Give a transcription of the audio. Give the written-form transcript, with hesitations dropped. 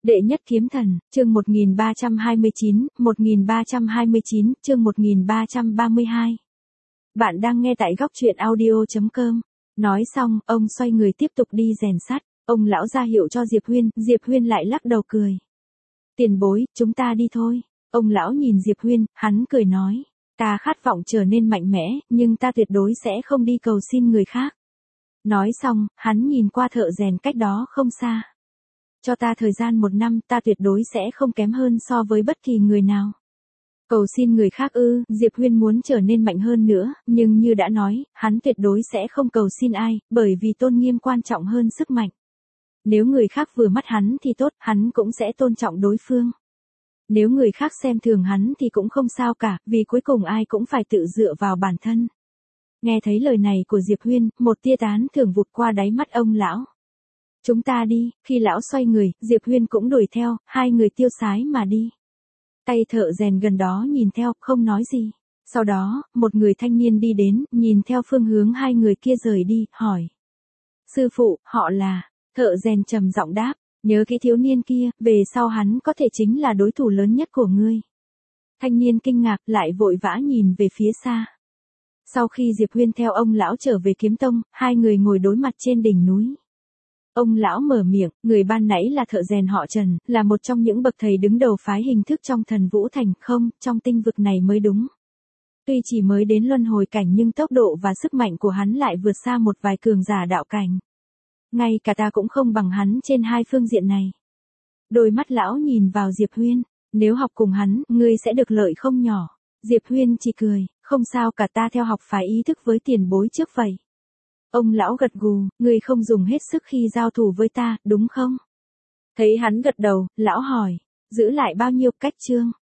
Đệ nhất kiếm thần, chương 1329, chương 1332. Bạn đang nghe tại góc truyện audio.com. Nói xong, ông xoay người tiếp tục đi rèn sắt. Ông lão ra hiệu cho Diệp Huyên lại lắc đầu cười. Tiền bối, chúng ta đi thôi. Ông lão nhìn Diệp Huyên, hắn cười nói. Ta khát vọng trở nên mạnh mẽ, nhưng ta tuyệt đối sẽ không đi cầu xin người khác. Nói xong, hắn nhìn qua thợ rèn cách đó không xa. Cho ta thời gian 1 năm, ta tuyệt đối sẽ không kém hơn so với bất kỳ người nào. Cầu xin người khác ư? Diệp Huyên muốn trở nên mạnh hơn nữa, nhưng như đã nói, hắn tuyệt đối sẽ không cầu xin ai, bởi vì tôn nghiêm quan trọng hơn sức mạnh. Nếu người khác vừa mắt hắn thì tốt, hắn cũng sẽ tôn trọng đối phương. Nếu người khác xem thường hắn thì cũng không sao cả, vì cuối cùng ai cũng phải tự dựa vào bản thân. Nghe thấy lời này của Diệp Huyên, một tia tán thưởng vụt qua đáy mắt ông lão. Chúng ta đi, khi lão xoay người, Diệp Huyên cũng đuổi theo, hai người tiêu sái mà đi. Tay thợ rèn gần đó nhìn theo, không nói gì. Sau đó, một người thanh niên đi đến, nhìn theo phương hướng hai người kia rời đi, hỏi. Sư phụ, họ là, thợ rèn trầm giọng đáp, nhớ cái thiếu niên kia, về sau hắn có thể chính là đối thủ lớn nhất của ngươi. Thanh niên kinh ngạc, lại vội vã nhìn về phía xa. Sau khi Diệp Huyên theo ông lão trở về kiếm tông, hai người ngồi đối mặt trên đỉnh núi. Ông lão mở miệng, người ban nãy là thợ rèn họ Trần, là một trong những bậc thầy đứng đầu phái hình thức trong Thần Vũ Thành, không, trong tinh vực này mới đúng. Tuy chỉ mới đến luân hồi cảnh nhưng tốc độ và sức mạnh của hắn lại vượt xa một vài cường giả đạo cảnh. Ngay cả ta cũng không bằng hắn trên hai phương diện này. Đôi mắt lão nhìn vào Diệp Huyên, nếu học cùng hắn, ngươi sẽ được lợi không nhỏ. Diệp Huyên chỉ cười, không sao cả, ta theo học phái ý thức với tiền bối trước vậy. Ông lão gật gù, ngươi không dùng hết sức khi giao thủ với ta, đúng không? Thấy hắn gật đầu, lão hỏi, giữ lại bao nhiêu cách chương?